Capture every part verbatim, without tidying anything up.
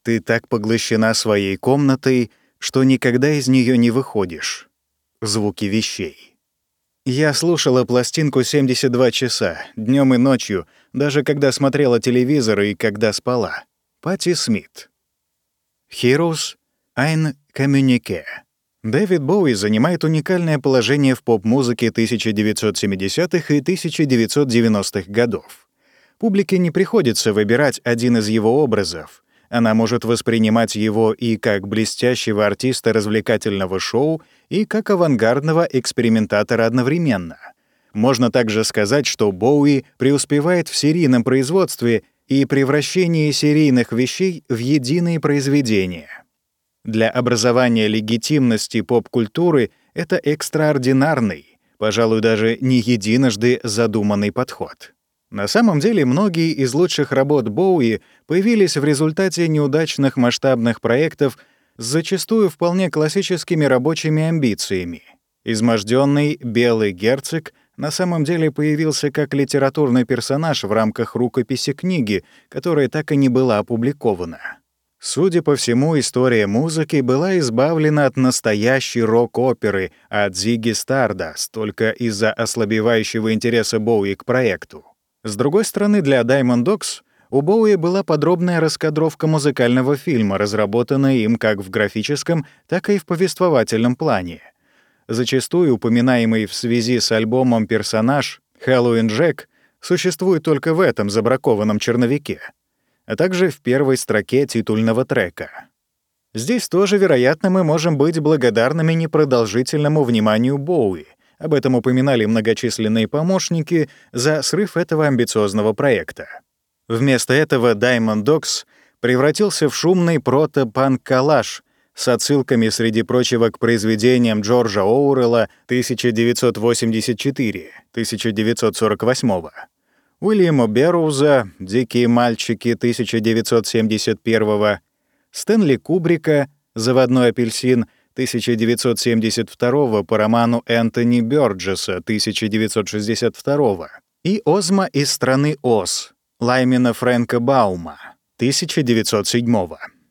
Ты так поглощена своей комнатой, что никогда из нее не выходишь. Звуки вещей. Я слушала пластинку семьдесят два часа, днем и ночью, даже когда смотрела телевизор и когда спала. Патти Смит. Heroes ein Communiqué. Дэвид Боуи занимает уникальное положение в поп-музыке тысяча девятьсот семидесятых и тысяча девятьсот девяностых годов. Публике не приходится выбирать один из его образов. Она может воспринимать его и как блестящего артиста развлекательного шоу, и как авангардного экспериментатора одновременно. Можно также сказать, что Боуи преуспевает в серийном производстве и превращении серийных вещей в единые произведения. Для образования легитимности поп-культуры это экстраординарный, пожалуй, даже не единожды задуманный подход. На самом деле, многие из лучших работ Боуи появились в результате неудачных масштабных проектов с зачастую вполне классическими рабочими амбициями. Изможденный «Белый герцог» на самом деле появился как литературный персонаж в рамках рукописи книги, которая так и не была опубликована. Судя по всему, история музыки была избавлена от настоящей рок-оперы от Зигги Стардаст только из-за ослабевающего интереса Боуи к проекту. С другой стороны, для Diamond Dogs у Боуи была подробная раскадровка музыкального фильма, разработанная им как в графическом, так и в повествовательном плане. Зачастую упоминаемый в связи с альбомом персонаж Хэллоуин Джек существует только в этом забракованном черновике, а также в первой строке титульного трека. Здесь тоже, вероятно, мы можем быть благодарными непродолжительному вниманию Боуи. Об этом упоминали многочисленные помощники за срыв этого амбициозного проекта. Вместо этого Diamond Dogs превратился в шумный прото-панк-коллаж с отсылками, среди прочего, к произведениям Джорджа Оуэлла тысяча девятьсот восемьдесят четыре — тысяча девятьсот сорок восемь, Уильяма Берроуза «Дикие мальчики» тысяча девятьсот семьдесят один, Стэнли Кубрика «Заводной апельсин» тысяча девятьсот семьдесят два по роману Энтони Бёрджеса тысяча девятьсот шестьдесят два и «Озма из страны Оз» Лаймена Фрэнка Баума тысяча девятьсот семь.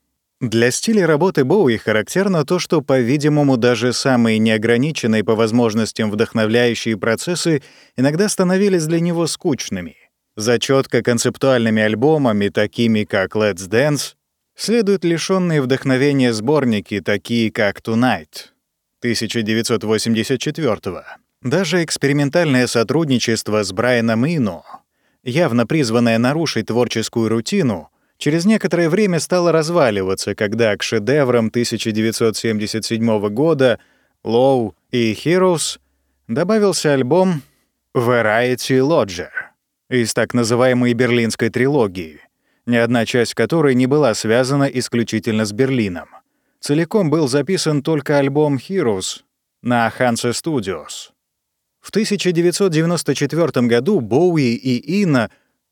Для стиля работы Боуи характерно то, что, по-видимому, даже самые неограниченные по возможностям вдохновляющие процессы иногда становились для него скучными. За чётко концептуальными альбомами, такими как «Let's Dance», следуют лишённые вдохновения сборники, такие как «Tonight» тысяча девятьсот восемьдесят четыре. Даже экспериментальное сотрудничество с Брайаном Ино, явно призванное нарушить творческую рутину, через некоторое время стало разваливаться, когда к шедеврам тысяча девятьсот семьдесят седьмого года «Low» и «Heroes» добавился альбом «Variety Lodger» из так называемой берлинской трилогии, ни одна часть которой не была связана исключительно с Берлином. Целиком был записан только альбом «Heroes» на Hansa Studios. В тысяча девятьсот девяносто четвёртом году Боуи и Ино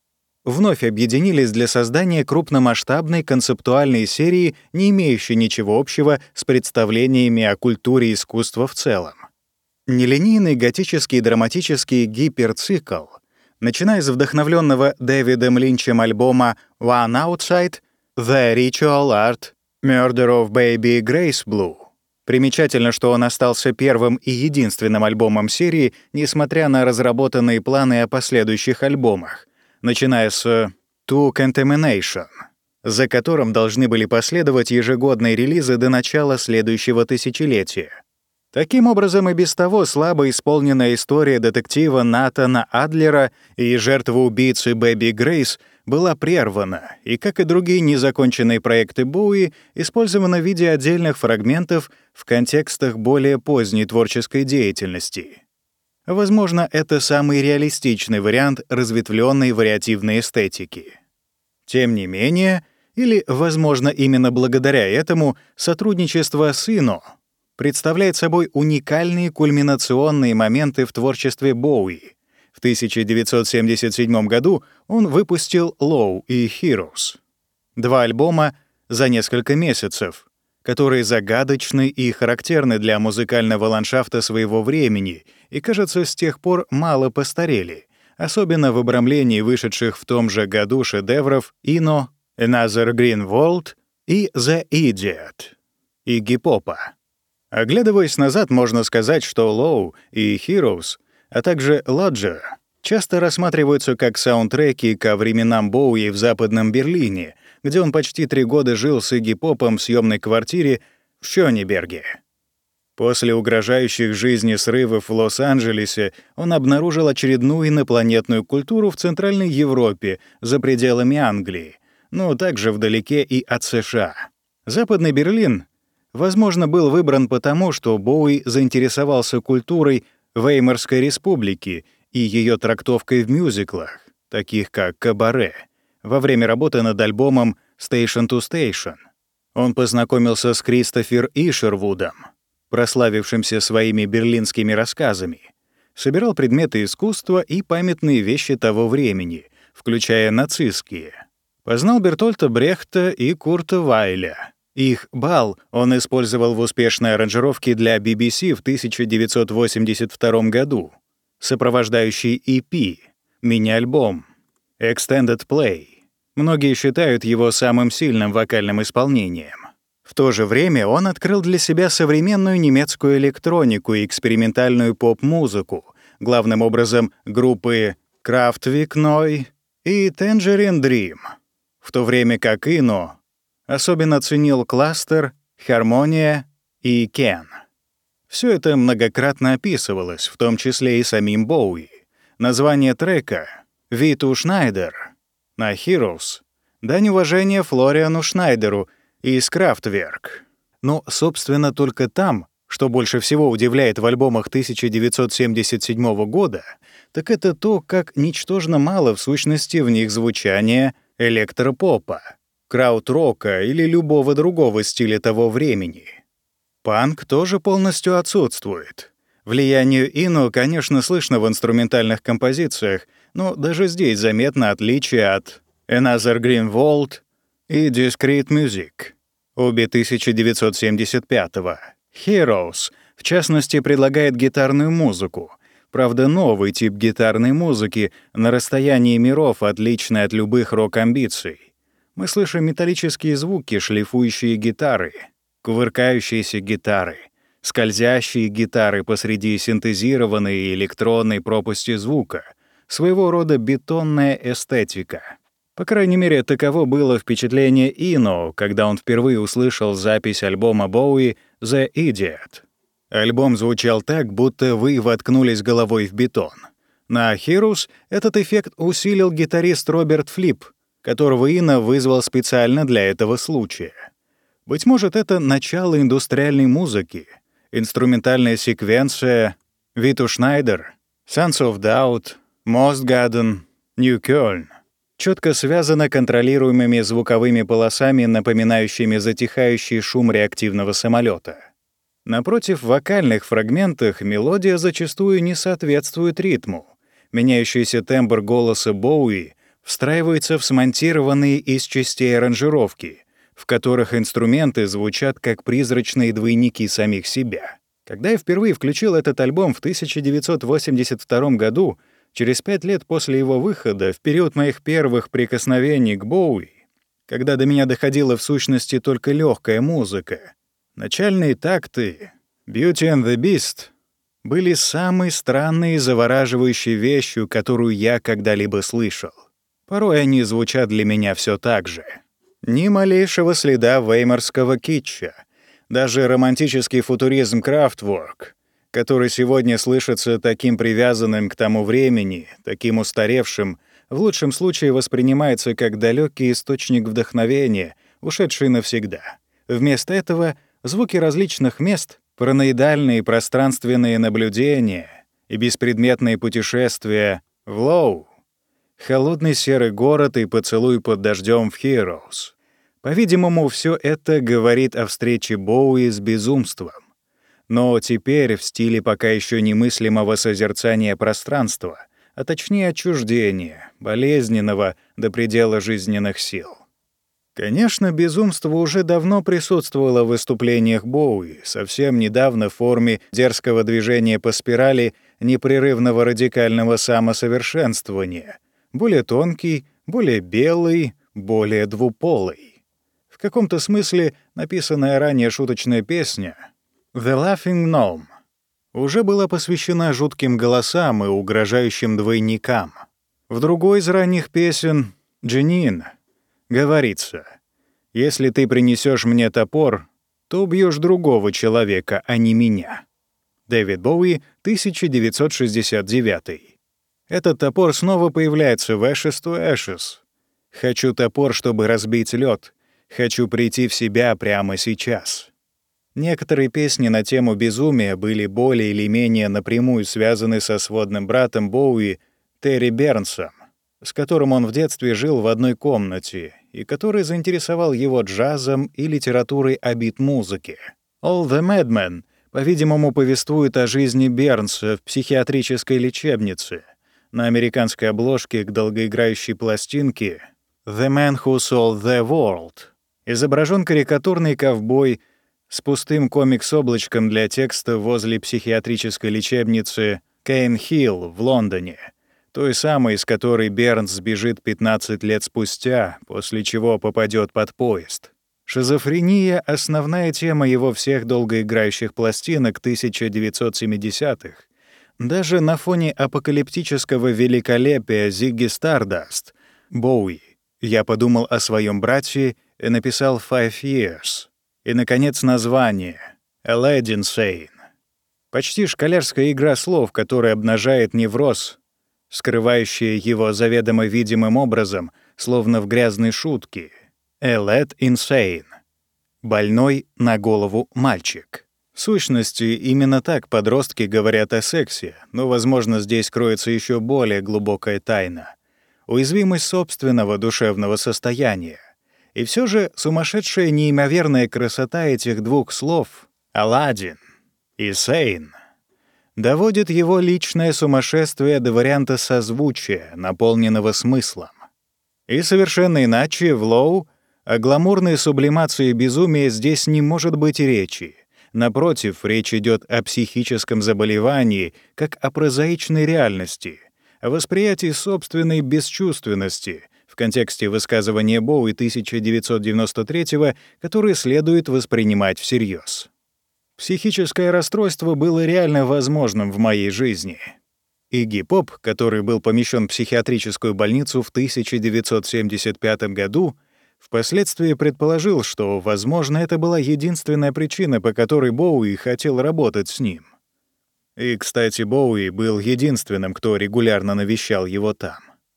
вновь объединились для создания крупномасштабной концептуальной серии, не имеющей ничего общего с представлениями о культуре и искусстве в целом. Нелинейный готический драматический гиперцикл, начиная с вдохновленного Дэвидом Линчем альбома «One Outside», «The Ritual Art», «Murder of Baby Grace Blue». Примечательно, что он остался первым и единственным альбомом серии, несмотря на разработанные планы о последующих альбомах, начиная с «To Contamination», за которым должны были последовать ежегодные релизы до начала следующего тысячелетия. Таким образом, и без того слабо исполненная история детектива Натана Адлера и жертвы убийцы Бэби Грейс была прервана, и, как и другие незаконченные проекты Боуи, использована в виде отдельных фрагментов в контекстах более поздней творческой деятельности. Возможно, это самый реалистичный вариант разветвленной вариативной эстетики. Тем не менее, или, возможно, именно благодаря этому, сотрудничество с Ино представляет собой уникальные кульминационные моменты в творчестве Боуи. В тысяча девятьсот семьдесят седьмом году он выпустил «Low» и «Heroes» — два альбома за несколько месяцев, которые загадочны и характерны для музыкального ландшафта своего времени и, кажется, с тех пор мало постарели, особенно в обрамлении вышедших в том же году шедевров «Ино», «Another Green World» и The Idiot, Игги Попа. Оглядываясь назад, можно сказать, что Low и Heroes, а также Lodger часто рассматриваются как саундтреки ко временам Боуи в Западном Берлине, где он почти три года жил с Игги Попом в съемной квартире в Шёнеберге. После угрожающих жизни срывов в Лос-Анджелесе он обнаружил очередную инопланетную культуру в Центральной Европе, за пределами Англии, но также вдалеке и от США. Западный Берлин, возможно, был выбран потому, что Боуи заинтересовался культурой Веймарской республики и ее трактовкой в мюзиклах, таких как «Кабаре», во время работы над альбомом «Station to Station». Он познакомился с Кристофер Ишервудом, прославившимся своими берлинскими рассказами, собирал предметы искусства и памятные вещи того времени, включая нацистские. Познал Бертольта Брехта и Курта Вайля. Их «Бал» он использовал в успешной аранжировке для би би си в тысяча девятьсот восемьдесят втором году, сопровождающий и пи, мини-альбом, Extended Play. Многие считают его самым сильным вокальным исполнением. В то же время он открыл для себя современную немецкую электронику и экспериментальную поп-музыку, главным образом группы Kraftwerk Neu и Tangerine Dream, в то время как Ино особенно ценил Cluster, Harmonia и Ken. Все это многократно описывалось, в том числе и самим Боуи. Название трека «Виту Шнайдер» на Heroes — дань уважения Флориану Шнайдеру из Kraftwerk. Но, собственно, только там, что больше всего удивляет в альбомах тысяча девятьсот семьдесят седьмого года, так это то, как ничтожно мало в сущности в них звучания электропопа, крауд-рока или любого другого стиля того времени. Панк тоже полностью отсутствует. Влияние Ино, конечно, слышно в инструментальных композициях, но даже здесь заметно отличие от Another Green World и Discrete Music, обе тысяча девятьсот семьдесят пятого. Heroes, в частности, предлагает гитарную музыку. Правда, новый тип гитарной музыки на расстоянии миров, отличный от любых рок-амбиций. Мы слышим металлические звуки, шлифующие гитары, кувыркающиеся гитары, скользящие гитары посреди синтезированной и электронной пропасти звука, своего рода бетонная эстетика. По крайней мере, таково было впечатление Ино, когда он впервые услышал запись альбома Боуи «The Idiot». Альбом звучал так, будто вы воткнулись головой в бетон. На Heroes этот эффект усилил гитарист Роберт Флип, которого Ино вызвал специально для этого случая. Быть может, это начало индустриальной музыки, инструментальная секвенция «Виту Шнайдер», «Sons of Doubt», «Mostgarden», «New Köln» четко связана контролируемыми звуковыми полосами, напоминающими затихающий шум реактивного самолета. Напротив, в вокальных фрагментах мелодия зачастую не соответствует ритму. Меняющийся тембр голоса Боуи встраивается в смонтированные из частей аранжировки, в которых инструменты звучат как призрачные двойники самих себя. Когда я впервые включил этот альбом в тысяча девятьсот восемьдесят втором году, через пять лет после его выхода, в период моих первых прикосновений к Боуи, когда до меня доходила в сущности только легкая музыка, начальные такты «Beauty and the Beast» были самой странной и завораживающей вещью, которую я когда-либо слышал. Порой они звучат для меня все так же. Ни малейшего следа веймарского китча, даже романтический футуризм Kraftwerk, который сегодня слышится таким привязанным к тому времени, таким устаревшим, в лучшем случае воспринимается как далекий источник вдохновения, ушедший навсегда. Вместо этого звуки различных мест, параноидальные пространственные наблюдения и беспредметные путешествия в Лоу, холодный серый город и поцелуй под дождем в Heroes. По-видимому, все это говорит о встрече Боуи с безумством. Но теперь в стиле пока еще немыслимого созерцания пространства, а точнее отчуждения, болезненного до предела жизненных сил. Конечно, безумство уже давно присутствовало в выступлениях Боуи, совсем недавно в форме дерзкого движения по спирали непрерывного радикального самосовершенствования, более тонкий, более белый, более двуполый. В каком-то смысле написанная ранее шуточная песня «The Laughing Gnome» уже была посвящена жутким голосам и угрожающим двойникам. В другой из ранних песен «Дженин» говорится: «Если ты принесешь мне топор, то убьешь другого человека, а не меня». Дэвид Боуи, тысяча девятьсот шестьдесят девятый. Этот топор снова появляется в «Ashes to Ashes». «Хочу топор, чтобы разбить лед. Хочу прийти в себя прямо сейчас». Некоторые песни на тему безумия были более или менее напрямую связаны со сводным братом Боуи Терри Бернсом, с которым он в детстве жил в одной комнате и который заинтересовал его джазом и литературой о бит-музыке. «All the Madmen», по-видимому, повествует о жизни Бернса в психиатрической лечебнице. На американской обложке к долгоиграющей пластинке «The Man Who Sold the World» изображен карикатурный ковбой с пустым комикс-облачком для текста возле психиатрической лечебницы Кейн-Хилл в Лондоне, той самой, из которой Бернс сбежит пятнадцать лет спустя, после чего попадет под поезд. Шизофрения — основная тема его всех долгоиграющих пластинок тысяча девятьсот семидесятых. Даже на фоне апокалиптического великолепия Зигги Стардаст, Боуи, я подумал о своем брате и написал «Five Years». И, наконец, название «Aladdin Sane». Почти школярская игра слов, которая обнажает невроз, скрывающая его заведомо видимым образом, словно в грязной шутке. «Aladdin Insane» — больной на голову мальчик. В сущности, именно так подростки говорят о сексе, но, возможно, здесь кроется еще более глубокая тайна — уязвимость собственного душевного состояния. И все же сумасшедшая неимоверная красота этих двух слов «Аладдин» и «Сейн» доводит его личное сумасшествие до варианта созвучия, наполненного смыслом. И совершенно иначе в «Лоу» о гламурной сублимации безумия здесь не может быть и речи. Напротив, речь идет о психическом заболевании, как о прозаичной реальности, о восприятии собственной бесчувственности — в контексте высказывания Боуи тысяча девятьсот девяносто третьего, которое следует воспринимать всерьез. Психическое расстройство было реально возможным в моей жизни. Игги Поп, который был помещен в психиатрическую больницу в тысяча девятьсот семьдесят пятом году, впоследствии предположил, что, возможно, это была единственная причина, по которой Боуи хотел работать с ним. И, кстати, Боуи был единственным, кто регулярно навещал его там.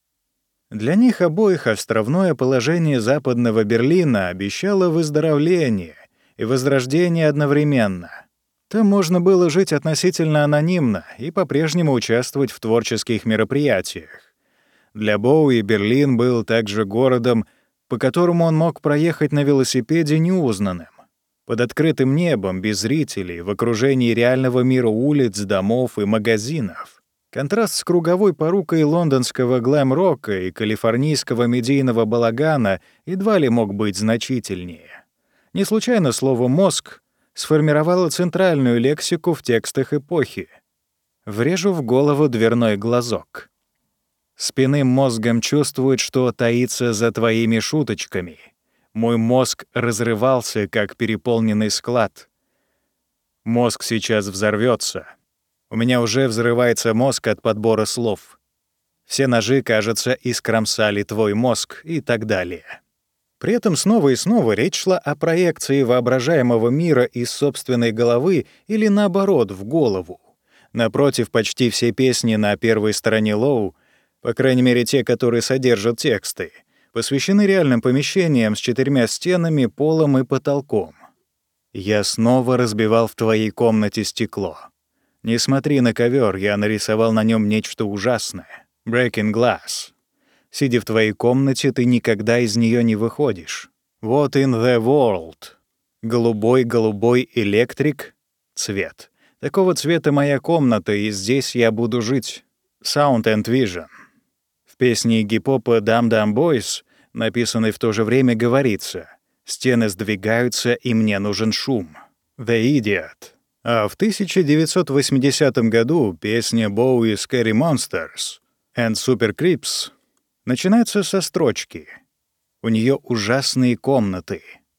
Для них обоих островное положение Западного Берлина обещало выздоровление и возрождение одновременно. Там можно было жить относительно анонимно и по-прежнему участвовать в творческих мероприятиях. Для Боуи Берлин был также городом, по которому он мог проехать на велосипеде неузнанным, под открытым небом, без зрителей, в окружении реального мира улиц, домов и магазинов. Контраст с круговой порукой лондонского глэм-рока и калифорнийского медийного балагана едва ли мог быть значительнее. Не случайно слово «мозг» сформировало центральную лексику в текстах эпохи. Врежу в голову дверной глазок. Спинным мозгом чувствует, что таится за твоими шуточками. Мой мозг разрывался, как переполненный склад. Мозг сейчас взорвется. У меня уже взрывается мозг от подбора слов. Все ножи, кажется, искромсали твой мозг и так далее. При этом снова и снова речь шла о проекции воображаемого мира из собственной головы или, наоборот, в голову. Напротив, почти все песни на первой стороне «Лоу», по крайней мере те, которые содержат тексты, посвящены реальным помещениям с четырьмя стенами, полом и потолком. «Я снова разбивал в твоей комнате стекло. Не смотри на ковер, я нарисовал на нем нечто ужасное. Breaking glass. Сидя в твоей комнате, ты никогда из нее не выходишь. What in the world? Голубой-голубой электрик. Цвет. Такого цвета моя комната, и здесь я буду жить. Sound and Vision». В песне Игги Попа «Dum Dum Boys», написанной в то же время, говорится: «Стены сдвигаются, и мне нужен шум». The Idiot. А в тысяча девятьсот восьмидесятом году песня Боуи «Scary Monsters» and Super Creeps начинается со строчки: «У нее ужасные комнаты».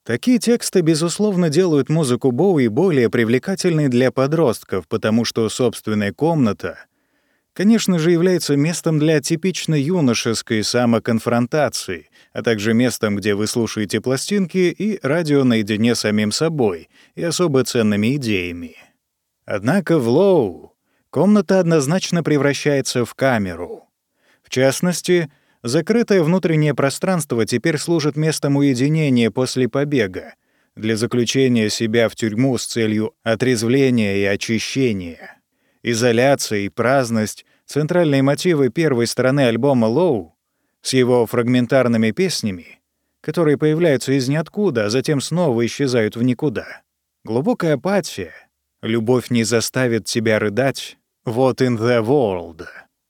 Такие тексты, безусловно, делают музыку Боуи более привлекательной для подростков, потому что собственная комната, конечно же, является местом для типично юношеской самоконфронтации, а также местом, где вы слушаете пластинки и радио наедине с самим собой и особо ценными идеями. Однако в Low комната однозначно превращается в камеру. В частности, закрытое внутреннее пространство теперь служит местом уединения после побега, для заключения себя в тюрьму с целью отрезвления и очищения. Изоляция и праздность — центральные мотивы первой стороны альбома Low с его фрагментарными песнями, которые появляются из ниоткуда, а затем снова исчезают в никуда. Глубокая апатия, любовь не заставит тебя рыдать, What in the world?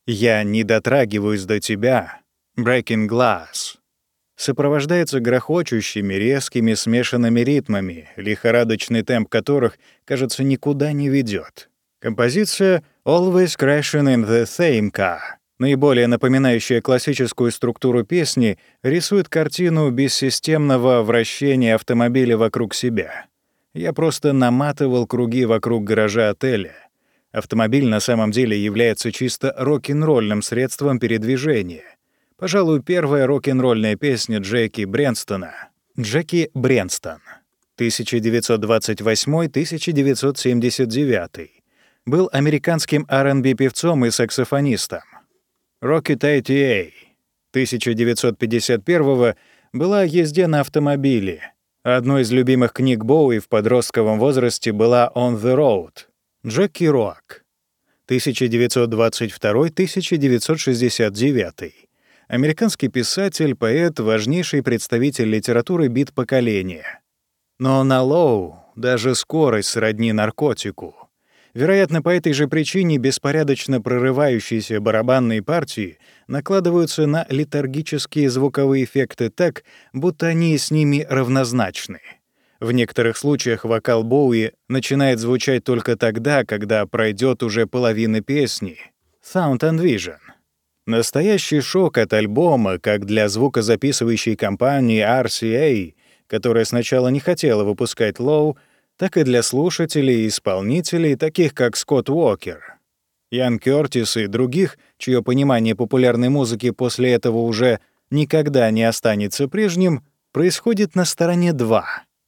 Я не дотрагиваюсь до тебя, Breaking Glass, сопровождается грохочущими, резкими, смешанными ритмами, лихорадочный темп которых, кажется, никуда не ведет. Композиция «Always Crashing in the Same Car», наиболее напоминающая классическую структуру песни, рисует картину бессистемного вращения автомобиля вокруг себя. Я просто наматывал круги вокруг гаража отеля. Автомобиль на самом деле является чисто рок-н-ролльным средством передвижения. Пожалуй, первая рок-н-ролльная песня Джеки Брэнстона. Джеки Брэнстон, тысяча девятьсот двадцать восьмой — тысяча девятьсот семьдесят девятый, был американским ар энд би-певцом и саксофонистом. Rocket эй ти эй тысяча девятьсот пятьдесят первого была о езде на автомобиле. Одной из любимых книг Боуи в подростковом возрасте была «On the Road». Джеки Рок, тысяча девятьсот двадцать второй — тысяча девятьсот шестьдесят девятый. Американский писатель, поэт, важнейший представитель литературы бит-поколения. Но на Low даже скорость сродни наркотику. Вероятно, по этой же причине беспорядочно прорывающиеся барабанные партии накладываются на летаргические звуковые эффекты так, будто они с ними равнозначны. В некоторых случаях вокал Боуи начинает звучать только тогда, когда пройдет уже половина песни. Sound and Vision. Настоящий шок от альбома, как для звукозаписывающей компании ар си эй, которая сначала не хотела выпускать Low, так и для слушателей и исполнителей, таких как Скотт Уокер, Ян Кёртис и других, чье понимание популярной музыки после этого уже никогда не останется прежним, происходит на стороне два.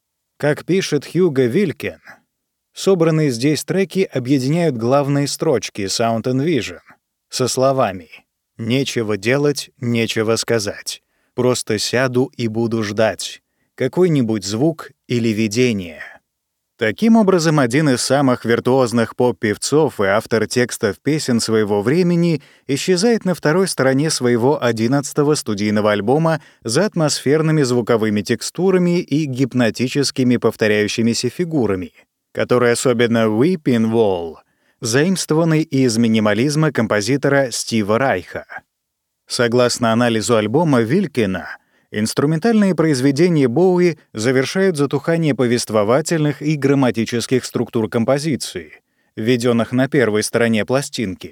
Как пишет Хьюго Вилькен, собранные здесь треки объединяют главные строчки Sound and Vision со словами «Нечего делать, нечего сказать. Просто сяду и буду ждать. Какой-нибудь звук или видение». Таким образом, один из самых виртуозных поп-певцов и автор текстов песен своего времени исчезает на второй стороне своего одиннадцатого студийного альбома за атмосферными звуковыми текстурами и гипнотическими повторяющимися фигурами, которые особенно «Weeping Wall» заимствованы из минимализма композитора Стива Райха. Согласно анализу альбома Вилькина, инструментальные произведения Боуи завершают затухание повествовательных и грамматических структур композиции, введенных на первой стороне пластинки.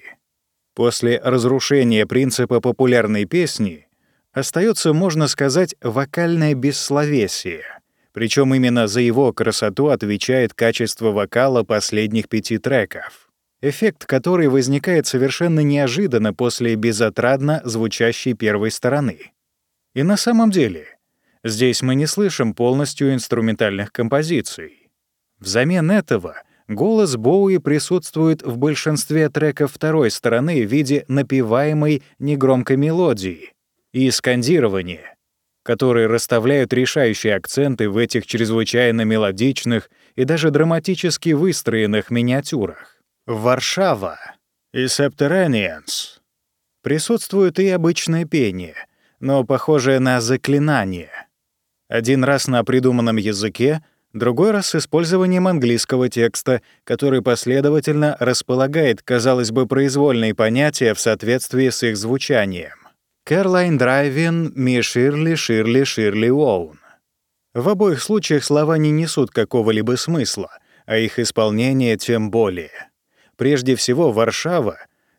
После разрушения принципа популярной песни остается, можно сказать, вокальное бессловесие, причем именно за его красоту отвечает качество вокала последних пяти треков, эффект который возникает совершенно неожиданно после безотрадно звучащей первой стороны. И на самом деле, здесь мы не слышим полностью инструментальных композиций. Взамен этого голос Боуи присутствует в большинстве треков второй стороны в виде напеваемой негромкой мелодии и скандирования, которые расставляют решающие акценты в этих чрезвычайно мелодичных и даже драматически выстроенных миниатюрах. В «Варшава» и «Subterraneans» присутствует и обычное пение — но похожее на заклинание. Один раз на придуманном языке, другой раз с использованием английского текста, который последовательно располагает, казалось бы, произвольные понятия в соответствии с их звучанием. «Caroline Driving me Shirley, Shirley, Shirley Own». В обоих случаях слова не несут какого-либо смысла, а их исполнение тем более. Прежде всего, «Варшава»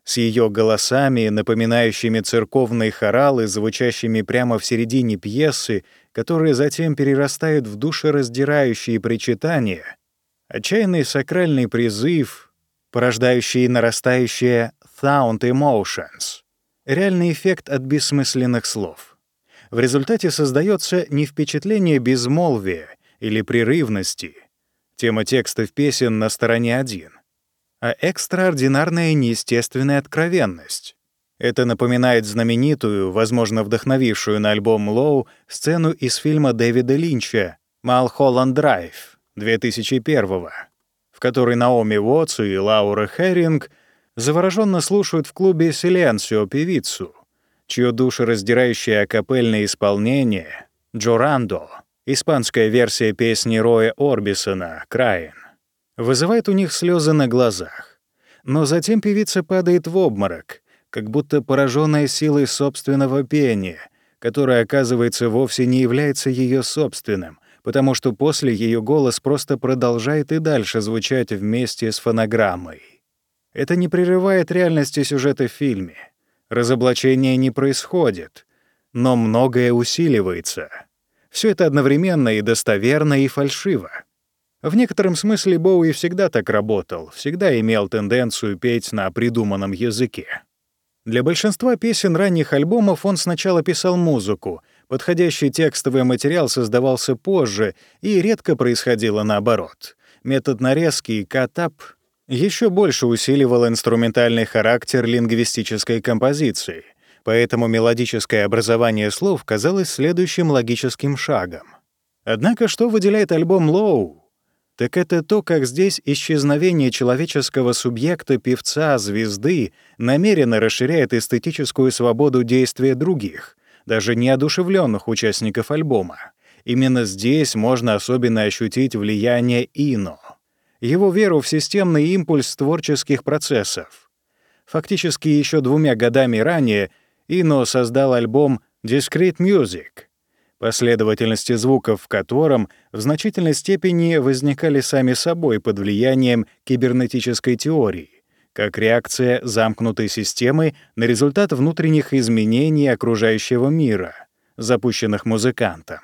с ее голосами, напоминающими церковные хоралы, звучащими прямо в середине пьесы, которые затем перерастают в душераздирающие причитания, отчаянный сакральный призыв, порождающий нарастающее «sound emotions», реальный эффект от бессмысленных слов. В результате создается не впечатление безмолвия или прерывности, тема текстов песен на стороне один, а экстраординарная неестественная откровенность. Это напоминает знаменитую, возможно, вдохновившую на альбом Лоу, сцену из фильма Дэвида Линча «Малхолланд Драйв» две тысячи первого, в которой Наоми Уотс и Лаура Херринг завороженно слушают в клубе «Силенсио» певицу, чье душераздирающее акапельное исполнение «Джорандо», испанская версия песни Роя Орбисона «Crying», вызывает у них слезы на глазах. Но затем певица падает в обморок, как будто пораженная силой собственного пения, которое, оказывается, вовсе не является ее собственным, потому что после ее голос просто продолжает и дальше звучать вместе с фонограммой. Это не прерывает реальности сюжета в фильме. Разоблачение не происходит, но многое усиливается. Все это одновременно и достоверно, и фальшиво. В некотором смысле Боуи всегда так работал, всегда имел тенденцию петь на придуманном языке. Для большинства песен ранних альбомов он сначала писал музыку, подходящий текстовый материал создавался позже, и редко происходило наоборот. Метод нарезки и кат-ап еще больше усиливал инструментальный характер лингвистической композиции, поэтому мелодическое образование слов казалось следующим логическим шагом. Однако что выделяет альбом Лоу? Так это то, как здесь исчезновение человеческого субъекта, певца, звезды намеренно расширяет эстетическую свободу действия других, даже неодушевленных участников альбома. Именно здесь можно особенно ощутить влияние Ино, его веру в системный импульс творческих процессов. Фактически еще двумя годами ранее Ино создал альбом «Discrete Music», последовательности звуков в котором в значительной степени возникали сами собой под влиянием кибернетической теории, как реакция замкнутой системы на результат внутренних изменений окружающего мира, запущенных музыкантом.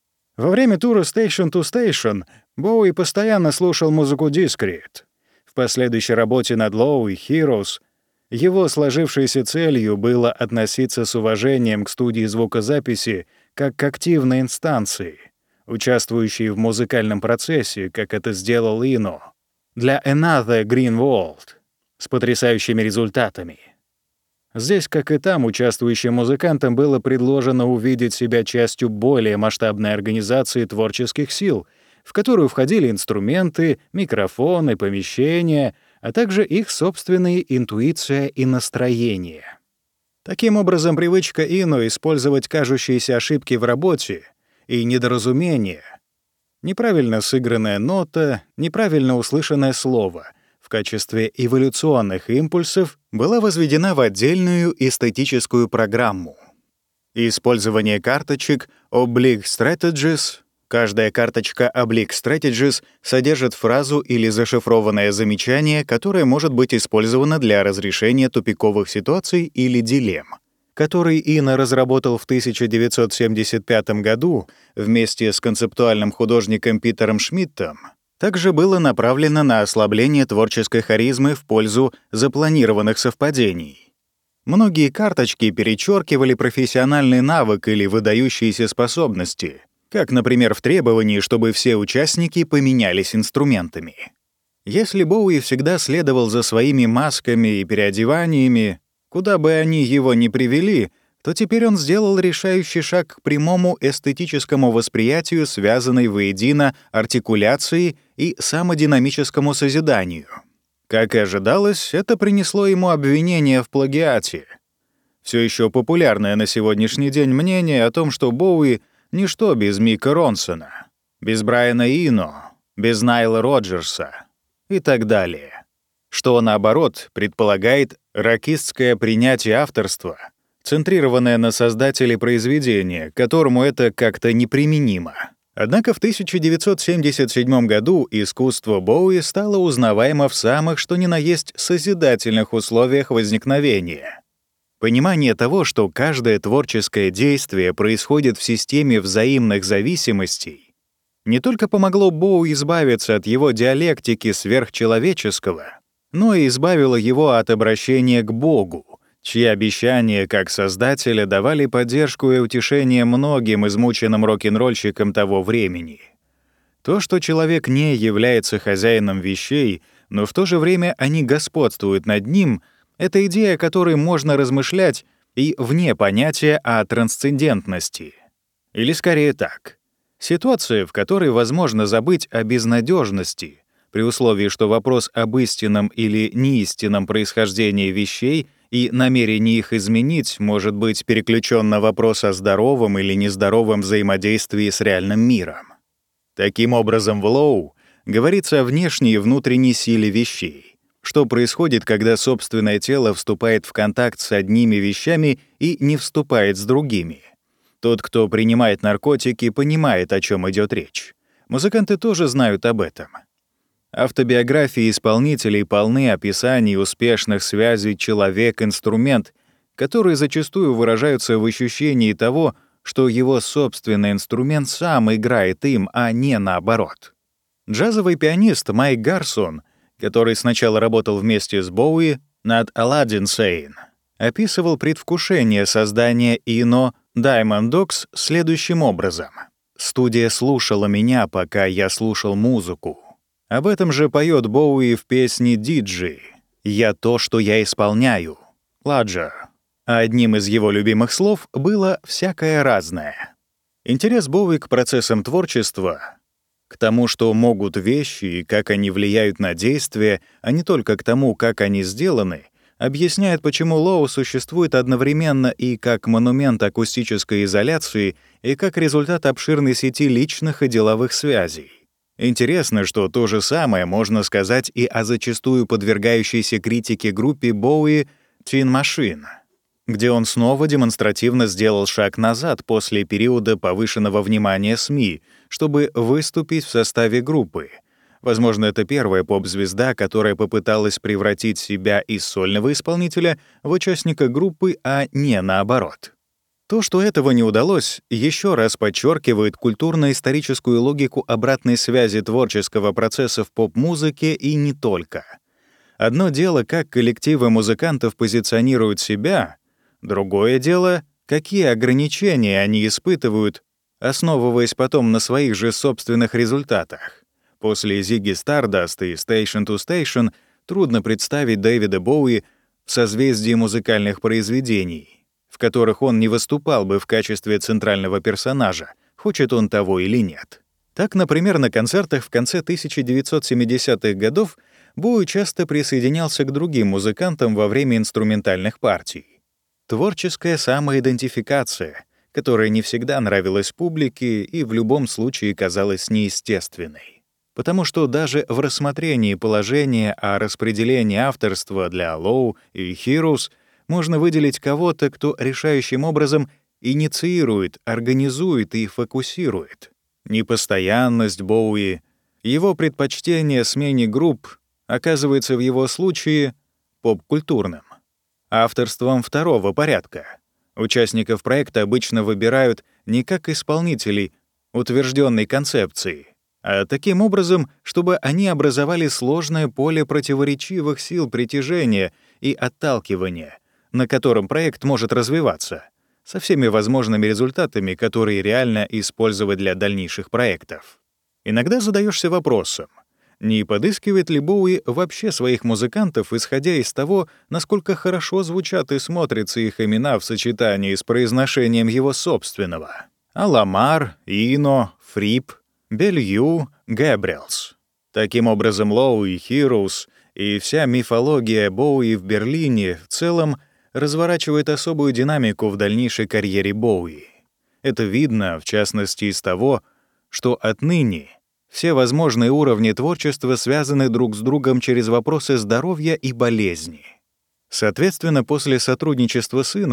Во время тура Station to Station Боуи постоянно слушал музыку Discrete. В последующей работе над Low и Heroes его сложившейся целью было относиться с уважением к студии звукозаписи как к активной инстанции, участвующей в музыкальном процессе, как это сделал Ино, для Another Green World, с потрясающими результатами. Здесь, как и там, участвующим музыкантам было предложено увидеть себя частью более масштабной организации творческих сил, в которую входили инструменты, микрофоны, помещения, а также их собственные интуиция и настроение. Таким образом, привычка Ино использовать кажущиеся ошибки в работе и недоразумения, неправильно сыгранная нота, неправильно услышанное слово в качестве эволюционных импульсов была возведена в отдельную эстетическую программу. Использование карточек Oblique Strategies. Каждая карточка Oblique Strategies содержит фразу или зашифрованное замечание, которое может быть использовано для разрешения тупиковых ситуаций или дилемм, который Ино разработал в тысяча девятьсот семьдесят пятом году вместе с концептуальным художником Питером Шмидтом, также было направлено на ослабление творческой харизмы в пользу запланированных совпадений. Многие карточки перечеркивали профессиональный навык или выдающиеся способности, как, например, в требовании, чтобы все участники поменялись инструментами. Если Боуи всегда следовал за своими масками и переодеваниями, куда бы они его ни привели, то теперь он сделал решающий шаг к прямому эстетическому восприятию, связанной воедино артикуляции и самодинамическому созиданию. Как и ожидалось, это принесло ему обвинение в плагиате. Все еще популярное на сегодняшний день мнение о том, что Боуи — ничто без Мика Ронсона, без Брайана Ино, без Найла Роджерса и так далее. Что, наоборот, предполагает рокистское принятие авторства, центрированное на создателе произведения, которому это как-то неприменимо. Однако в тысяча девятьсот семьдесят седьмом году искусство Боуи стало узнаваемо в самых что ни на есть созидательных условиях возникновения. Понимание того, что каждое творческое действие происходит в системе взаимных зависимостей, не только помогло Боуи избавиться от его диалектики сверхчеловеческого, но и избавило его от обращения к Богу, чьи обещания как создателя давали поддержку и утешение многим измученным рок-н-ролльщикам того времени. То, что человек не является хозяином вещей, но в то же время они господствуют над ним, это идея, о которой можно размышлять и вне понятия о трансцендентности. Или скорее так. Ситуация, в которой возможно забыть о безнадежности, при условии, что вопрос об истинном или неистинном происхождении вещей и намерении их изменить может быть переключен на вопрос о здоровом или нездоровом взаимодействии с реальным миром. Таким образом, в Лоу говорится о внешней и внутренней силе вещей, что происходит, когда собственное тело вступает в контакт с одними вещами и не вступает с другими. Тот, кто принимает наркотики, понимает, о чем идет речь. Музыканты тоже знают об этом. Автобиографии исполнителей полны описаний успешных связей человек-инструмент, которые зачастую выражаются в ощущении того, что его собственный инструмент сам играет им, а не наоборот. Джазовый пианист Майк Гарсон, который сначала работал вместе с Боуи над «Aladdin Sane», описывал предвкушение создания Ино Diamond Dogs следующим образом. «Студия слушала меня, пока я слушал музыку. Об этом же поет Боуи в песне «Диджи». «Я то, что я исполняю». Ладжер. А одним из его любимых слов было «всякое разное». Интерес Боуи к процессам творчества, к тому, что могут вещи и как они влияют на действия, а не только к тому, как они сделаны, объясняет, почему Лоу существует одновременно и как монумент акустической изоляции, и как результат обширной сети личных и деловых связей. Интересно, что то же самое можно сказать и о зачастую подвергающейся критике группе Боуи «Tin Machine», где он снова демонстративно сделал шаг назад после периода повышенного внимания СМИ, чтобы выступить в составе группы. Возможно, это первая поп-звезда, которая попыталась превратить себя из сольного исполнителя в участника группы, а не наоборот. То, что этого не удалось, еще раз подчеркивает культурно-историческую логику обратной связи творческого процесса в поп-музыке и не только. Одно дело, как коллективы музыкантов позиционируют себя, другое дело, какие ограничения они испытывают, основываясь потом на своих же собственных результатах. После Ziggy Stardust и Station to Station трудно представить Дэвида Боуи в созвездии музыкальных произведений, в которых он не выступал бы в качестве центрального персонажа, хочет он того или нет. Так, например, на концертах в конце тысяча девятьсот семидесятых годов Боуи часто присоединялся к другим музыкантам во время инструментальных партий. Творческая самоидентификация, которая не всегда нравилась публике и в любом случае казалась неестественной. Потому что даже в рассмотрении положения о распределении авторства для Low и Heroes можно выделить кого-то, кто решающим образом инициирует, организует и фокусирует. Непостоянность Боуи, его предпочтение смене групп оказывается в его случае поп-культурным. Авторством второго порядка. Участников проекта обычно выбирают не как исполнителей утвержденной концепции, а таким образом, чтобы они образовали сложное поле противоречивых сил притяжения и отталкивания, на котором проект может развиваться, со всеми возможными результатами, которые реально использовать для дальнейших проектов. Иногда задаешься вопросом, не подыскивает ли Боуи вообще своих музыкантов, исходя из того, насколько хорошо звучат и смотрятся их имена в сочетании с произношением его собственного. Аламар, Ино, Фрип, Белью, Гэбриэлс. Таким образом, Лоу и Heroes и вся мифология Боуи в Берлине в целом разворачивает особую динамику в дальнейшей карьере Боуи. Это видно, в частности, из того, что отныне все возможные уровни творчества связаны друг с другом через вопросы здоровья и болезни. Соответственно, после сотрудничества с Ино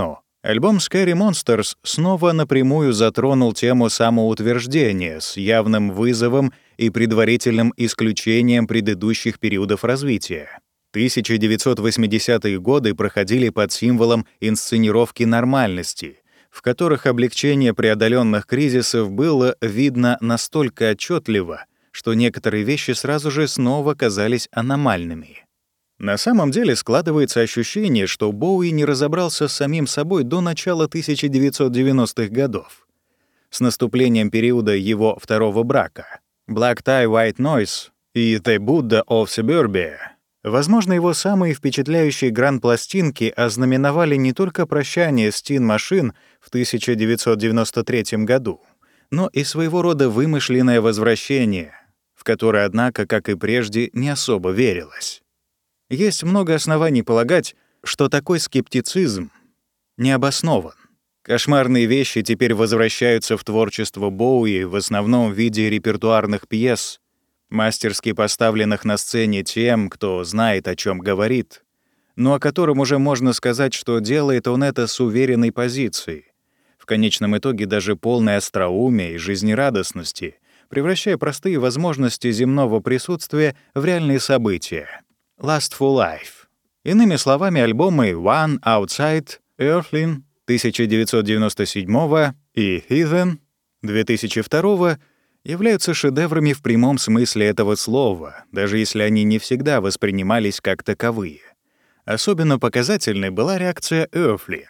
Альбом Scary Monsters снова напрямую затронул тему самоутверждения с явным вызовом и предварительным исключением предыдущих периодов развития. тысяча девятьсот восьмидесятые годы проходили под символом инсценировки нормальности, в которых облегчение преодоленных кризисов было видно настолько отчетливо, что некоторые вещи сразу же снова казались аномальными. На самом деле складывается ощущение, что Боуи не разобрался с самим собой до начала тысяча девятьсот девяностых годов. С наступлением периода его второго брака «Black Tie, White Noise» и «The Buddha of Suburbia», возможно, его самые впечатляющие гранд-пластинки ознаменовали не только прощание с Tin Machine в тысяча девятьсот девяносто третьем году, но и своего рода вымышленное возвращение, в которое, однако, как и прежде, не особо верилось. Есть много оснований полагать, что такой скептицизм не обоснован. Кошмарные вещи теперь возвращаются в творчество Боуи в основном в виде репертуарных пьес, мастерски поставленных на сцене тем, кто знает, о чем говорит, но о котором уже можно сказать, что делает он это с уверенной позицией, в конечном итоге даже полной остроумия и жизнерадостности, превращая простые возможности земного присутствия в реальные события. Lustful Life. Иными словами, альбомы One Outside, Earthling тысяча девятьсот девяносто седьмого и Heathen две тысячи второго являются шедеврами в прямом смысле этого слова, даже если они не всегда воспринимались как таковые. Особенно показательной была реакция Earthling.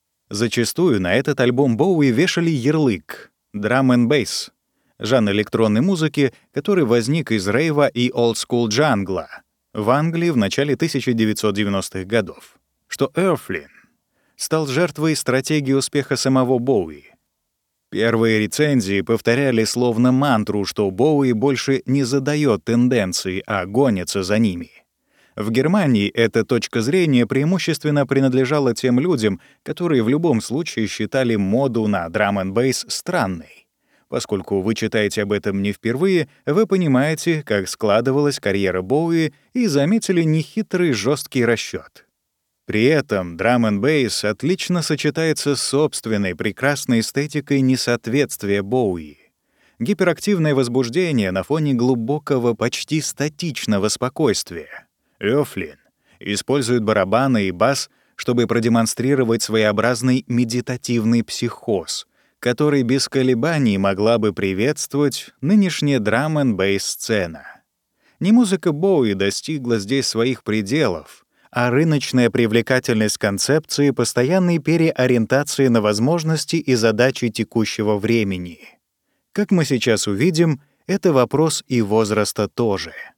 Зачастую на этот альбом Боуи вешали ярлык «Drum and Bass», жанр электронной музыки, который возник из рейва и олдскул-джангла в Англии в начале тысяча девятьсот девяностых годов, что Earthling стал жертвой стратегии успеха самого Боуи. Первые рецензии повторяли словно мантру, что Боуи больше не задает тенденции, а гонится за ними. В Германии эта точка зрения преимущественно принадлежала тем людям, которые в любом случае считали моду на драм-н-бейс странной. Поскольку вы читаете об этом не впервые, вы понимаете, как складывалась карьера Боуи и заметили нехитрый жесткий расчет. При этом драм-н-бейс отлично сочетается с собственной прекрасной эстетикой несоответствия Боуи. Гиперактивное возбуждение на фоне глубокого, почти статичного спокойствия. Earthling использует барабаны и бас, чтобы продемонстрировать своеобразный медитативный психоз, который без колебаний могла бы приветствовать нынешняя драм-н-бейс-сцена. Не музыка Боуи достигла здесь своих пределов, а рыночная привлекательность концепции постоянной переориентации на возможности и задачи текущего времени. Как мы сейчас увидим, это вопрос и возраста тоже.